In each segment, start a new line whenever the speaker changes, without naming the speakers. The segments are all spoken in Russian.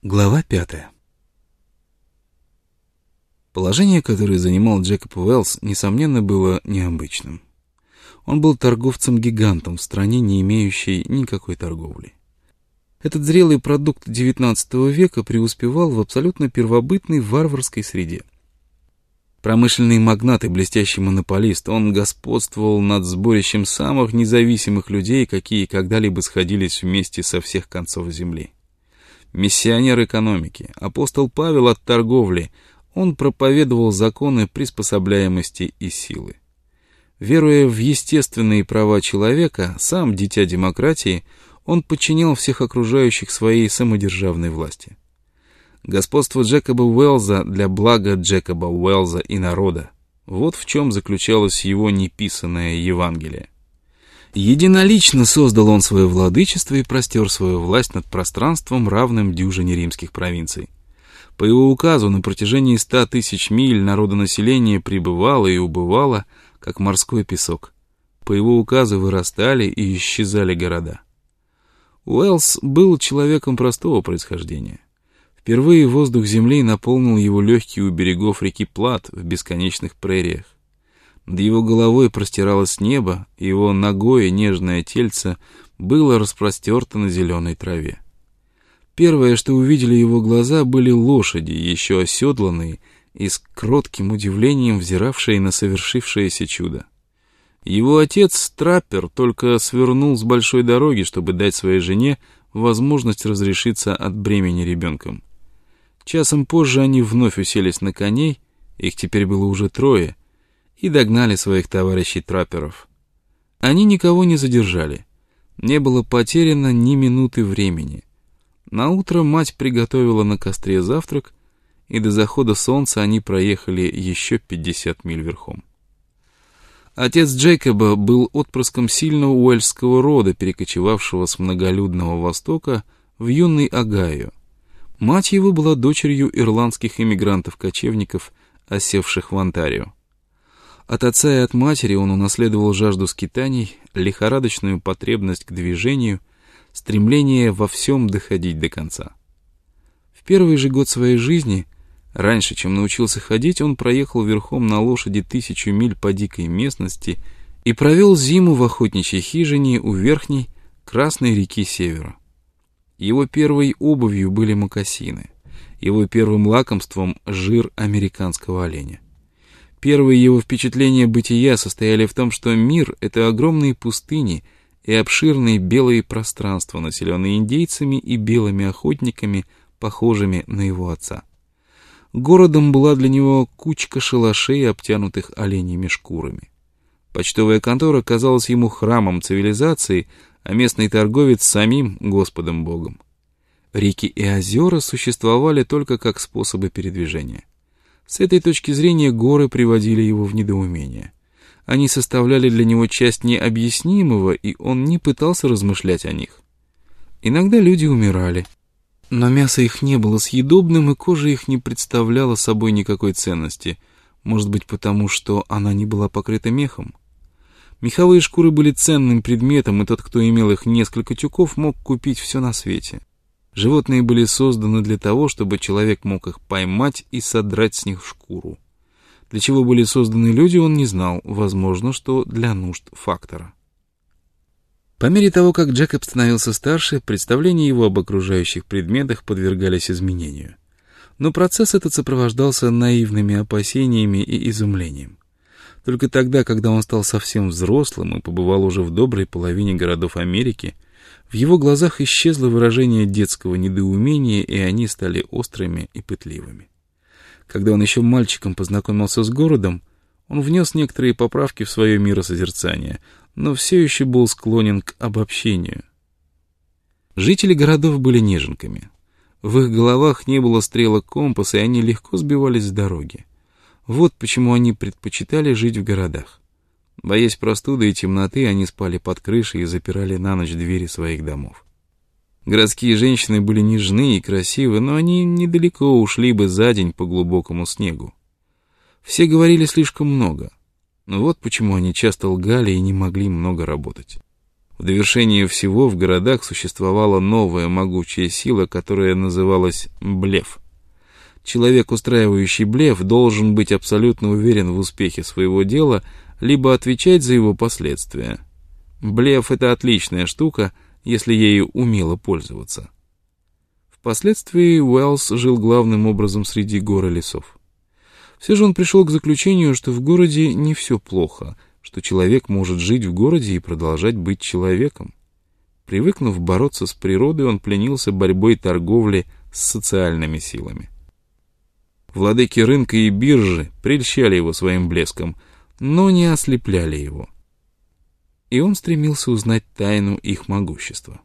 Глава 5. Положение, которое занимал Джекоб Уэллс, несомненно, было необычным. Он был торговцем-гигантом в стране, не имеющей никакой торговли. Этот зрелый продукт XIX века преуспевал в абсолютно первобытной варварской среде. Промышленный магнат и блестящий монополист, он господствовал над сборищем самых независимых людей, какие когда-либо сходились вместе со всех концов земли. Миссионер экономики, апостол Павел от торговли, он проповедовал законы приспособляемости и силы. Веруя в естественные права человека, сам дитя демократии, он подчинял всех окружающих своей самодержавной власти. Господство Джекоба Уэллза для блага Джекоба Уэллза и народа. Вот в чем заключалось его неписанное Евангелие. Единолично создал он свое владычество и простер свою власть над пространством, равным дюжине римских провинций. По его указу на протяжении 100 тысяч миль народонаселение пребывало и убывало, как морской песок. По его указу вырастали и исчезали города. Уэллс был человеком простого происхождения. Впервые воздух земли наполнил его легкие у берегов реки Плат в бесконечных прериях. Над его головой простиралось небо, и его нагое нежное тельце было распростерто на зеленой траве. Первое, что увидели его глаза, были лошади, еще оседланные и с кротким удивлением взиравшие на совершившееся чудо. Его отец, траппер, только свернул с большой дороги, чтобы дать своей жене возможность разрешиться от бремени ребенком. Часом позже они вновь уселись на коней, их теперь было уже 3, и догнали своих товарищей-трапперов. Они никого не задержали. Не было потеряно ни минуты времени. Наутро мать приготовила на костре завтрак, и до захода солнца они проехали еще 50 миль верхом. Отец Джейкоба был отпрыском сильного уэльсского рода, перекочевавшего с многолюдного Востока в юный Огайо. Мать его была дочерью ирландских иммигрантов-кочевников, осевших в Онтарио. От отца и от матери он унаследовал жажду скитаний, лихорадочную потребность к движению, стремление во всем доходить до конца. В первый же год своей жизни, раньше, чем научился ходить, он проехал верхом на лошади 1000 миль по дикой местности и провел зиму в охотничьей хижине у верхней Красной реки Севера. Его первой обувью были мокасины, его первым лакомством — жир американского оленя. Первые его впечатления бытия состояли в том, что мир — это огромные пустыни и обширные белые пространства, населенные индейцами и белыми охотниками, похожими на его отца. Городом была для него кучка шалашей, обтянутых оленьими шкурами. Почтовая контора казалась ему храмом цивилизации, а местный торговец — самим Господом Богом. Реки и озера существовали только как способы передвижения. С этой точки зрения горы приводили его в недоумение. Они составляли для него часть необъяснимого, и он не пытался размышлять о них. Иногда люди умирали, но мясо их не было съедобным, и кожа их не представляла собой никакой ценности, может быть, потому что она не была покрыта мехом. Меховые шкуры были ценным предметом, и тот, кто имел их несколько тюков, мог купить все на свете. Животные были созданы для того, чтобы человек мог их поймать и содрать с них шкуру. Для чего были созданы люди, он не знал, возможно, что для нужд фактора. По мере того, как Джекоб становился старше, представления его об окружающих предметах подвергались изменению. Но процесс этот сопровождался наивными опасениями и изумлением. Только тогда, когда он стал совсем взрослым и побывал уже в доброй половине городов Америки, в его глазах исчезло выражение детского недоумения, и они стали острыми и пытливыми. Когда он еще мальчиком познакомился с городом, он внес некоторые поправки в свое миросозерцание, но все еще был склонен к обобщению. Жители городов были неженками. В их головах не было стрелок компаса, и они легко сбивались с дороги. Вот почему они предпочитали жить в городах. Боясь простуды и темноты, они спали под крышей и запирали на ночь двери своих домов. Городские женщины были нежны и красивы, но они недалеко ушли бы за день по глубокому снегу. Все говорили слишком много. Вот почему они часто лгали и не могли много работать. В довершение всего в городах существовала новая могучая сила, которая называлась блеф. Человек, устраивающий блеф, должен быть абсолютно уверен в успехе своего дела, либо отвечать за его последствия. Блеф — это отличная штука, если ею умело пользоваться. Впоследствии Уэллс жил главным образом среди гор и лесов. Все же он пришел к заключению, что в городе не все плохо, что человек может жить в городе и продолжать быть человеком. Привыкнув бороться с природой, он пленился борьбой торговли с социальными силами. Владыки рынка и биржи прельщали его своим блеском, но не ослепляли его. И он стремился узнать тайну их могущества.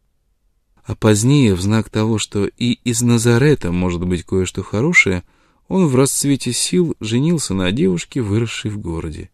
А позднее, в знак того, что и из Назарета может быть кое-что хорошее, он в расцвете сил женился на девушке, выросшей в городе.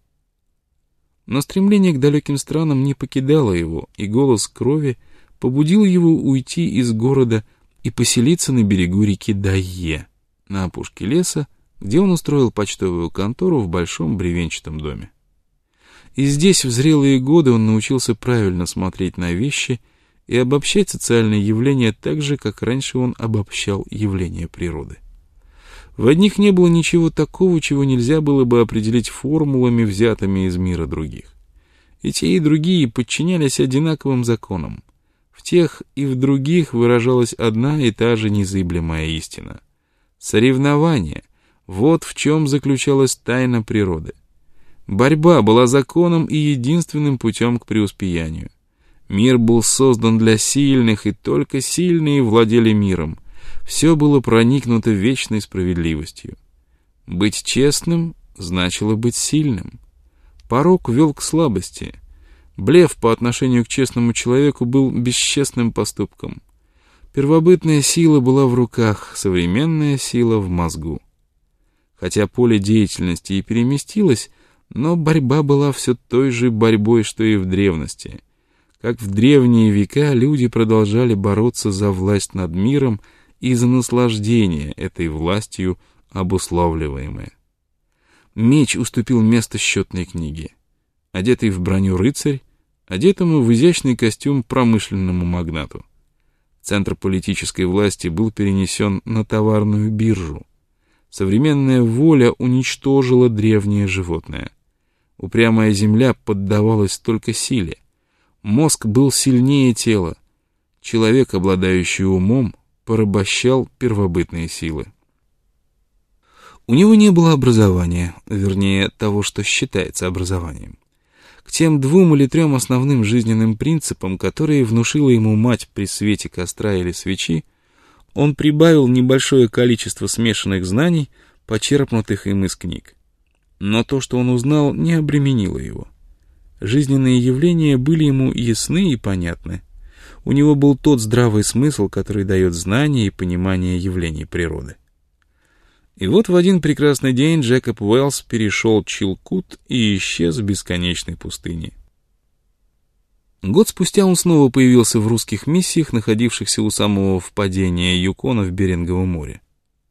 Но стремление к далеким странам не покидало его, и голос крови побудил его уйти из города и поселиться на берегу реки Дайе, на опушке леса, где он устроил почтовую контору в большом бревенчатом доме. И здесь в зрелые годы он научился правильно смотреть на вещи и обобщать социальные явления так же, как раньше он обобщал явления природы. В одних не было ничего такого, чего нельзя было бы определить формулами, взятыми из мира других. И те, и другие подчинялись одинаковым законам. В тех и в других выражалась одна и та же незыблемая истина. Соревнование — вот в чем заключалась тайна природы. Борьба была законом и единственным путем к преуспеянию. Мир был создан для сильных, и только сильные владели миром. Все было проникнуто вечной справедливостью. Быть честным значило быть сильным. Порок вел к слабости. Блеф по отношению к честному человеку был бесчестным поступком. Первобытная сила была в руках, современная сила в мозгу. Хотя поле деятельности и переместилось, но борьба была все той же борьбой, что и в древности. Как в древние века люди продолжали бороться за власть над миром и за наслаждение этой властью обуславливаемое. Меч уступил место счетной книге. Одетый в броню рыцарь, одетому в изящный костюм промышленному магнату. Центр политической власти был перенесен на товарную биржу. Современная воля уничтожила древнее животное. Упрямая земля поддавалась только силе. Мозг был сильнее тела. Человек, обладающий умом, порабощал первобытные силы. У него не было образования, вернее, того, что считается образованием. К тем 2 или 3 основным жизненным принципам, которые внушила ему мать при свете костра или свечи, он прибавил небольшое количество смешанных знаний, почерпнутых им из книг. Но то, что он узнал, не обременило его. Жизненные явления были ему ясны и понятны. У него был тот здравый смысл, который дает знание и понимание явлений природы. И вот в один прекрасный день Джекоб Уэллс перешел Чилкут и исчез в бесконечной пустыне. Год спустя он снова появился в русских миссиях, находившихся у самого впадения Юкона в Беринговом море.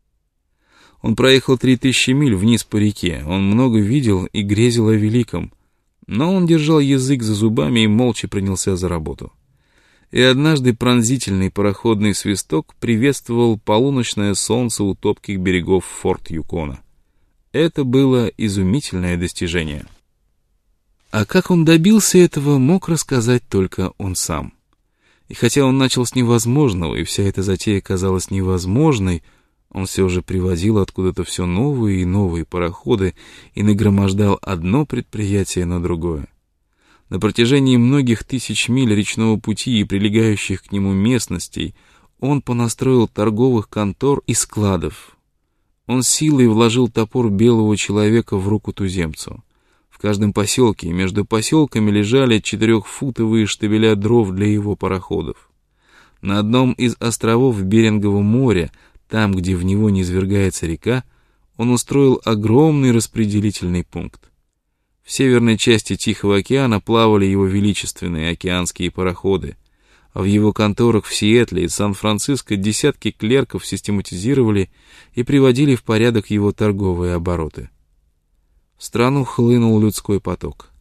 Он проехал 3000 миль вниз по реке, он много видел и грезил о великом, но он держал язык за зубами и молча принялся за работу. И однажды пронзительный пароходный свисток приветствовал полуночное солнце у топких берегов форт Юкона. Это было изумительное достижение. А как он добился этого, мог рассказать только он сам. И хотя он начал с невозможного, и вся эта затея казалась невозможной, он все же привозил откуда-то все новые и новые пароходы и нагромождал одно предприятие на другое. На протяжении многих тысяч миль речного пути и прилегающих к нему местностей он понастроил торговых контор и складов. Он силой вложил топор белого человека в руку туземцу. В каждом поселке и между поселками лежали 4-футовые штабеля дров для его пароходов. На одном из островов Берингового моря, там, где в него низвергается река, он устроил огромный распределительный пункт. В северной части Тихого океана плавали его величественные океанские пароходы, а в его конторах в Сиэтле и Сан-Франциско десятки клерков систематизировали и приводили в порядок его торговые обороты. В страну хлынул людской поток.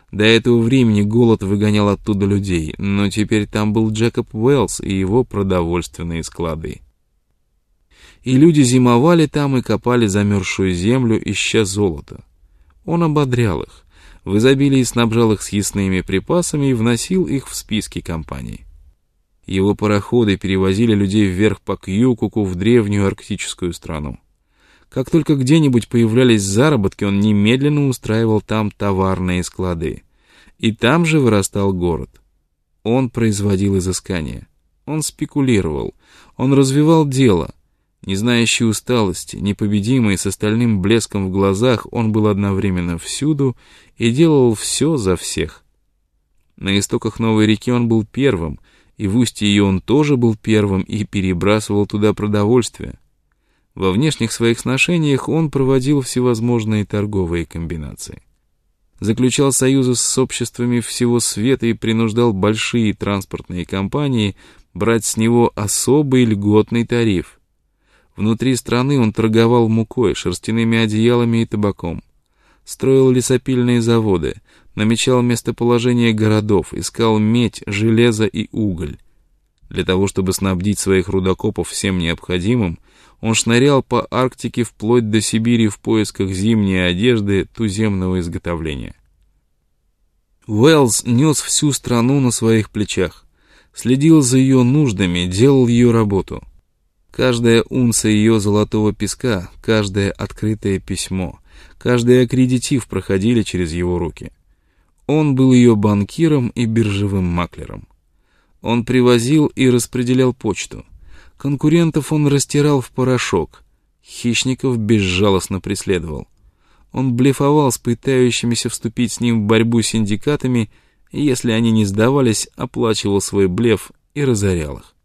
До этого времени голод выгонял оттуда людей, но теперь там был Джекоб Уэллс и его продовольственные склады. И люди зимовали там и копали замерзшую землю, ища золото. Он ободрял их, в изобилии снабжал их съестными припасами и вносил их в списки компаний. Его пароходы перевозили людей вверх по Кьюкуку в древнюю арктическую страну. Как только где-нибудь появлялись заработки, он немедленно устраивал там товарные склады. И там же вырастал город. Он производил изыскания. Он спекулировал. Он развивал дело. Не знающий усталости, непобедимый, с остальным блеском в глазах, он был одновременно всюду и делал все за всех. На истоках новой реки он был первым, и в устье ее он тоже был первым и перебрасывал туда продовольствие. Во внешних своих сношениях он проводил всевозможные торговые комбинации. Заключал союзы с обществами всего света и принуждал большие транспортные компании брать с него особый льготный тариф. Внутри страны он торговал мукой, шерстяными одеялами и табаком. Строил лесопильные заводы, намечал местоположение городов, искал медь, железо и уголь. Для того, чтобы снабдить своих рудокопов всем необходимым, он шнырял по Арктике вплоть до Сибири в поисках зимней одежды туземного изготовления. Уэллс нес всю страну на своих плечах, следил за ее нуждами, делал ее работу. Каждая унция ее золотого песка, каждое открытое письмо, каждый аккредитив проходили через его руки. Он был ее банкиром и биржевым маклером. Он привозил и распределял почту. Конкурентов он растирал в порошок. Хищников безжалостно преследовал. Он блефовал с пытающимися вступить с ним в борьбу синдикатами, и если они не сдавались, оплачивал свой блеф и разорял их.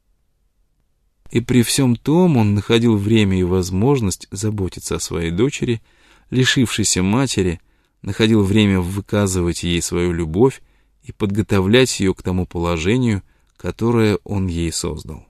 И при всем том он находил время и возможность заботиться о своей дочери, лишившейся матери, находил время выказывать ей свою любовь и подготовлять ее к тому положению, которое он ей создал.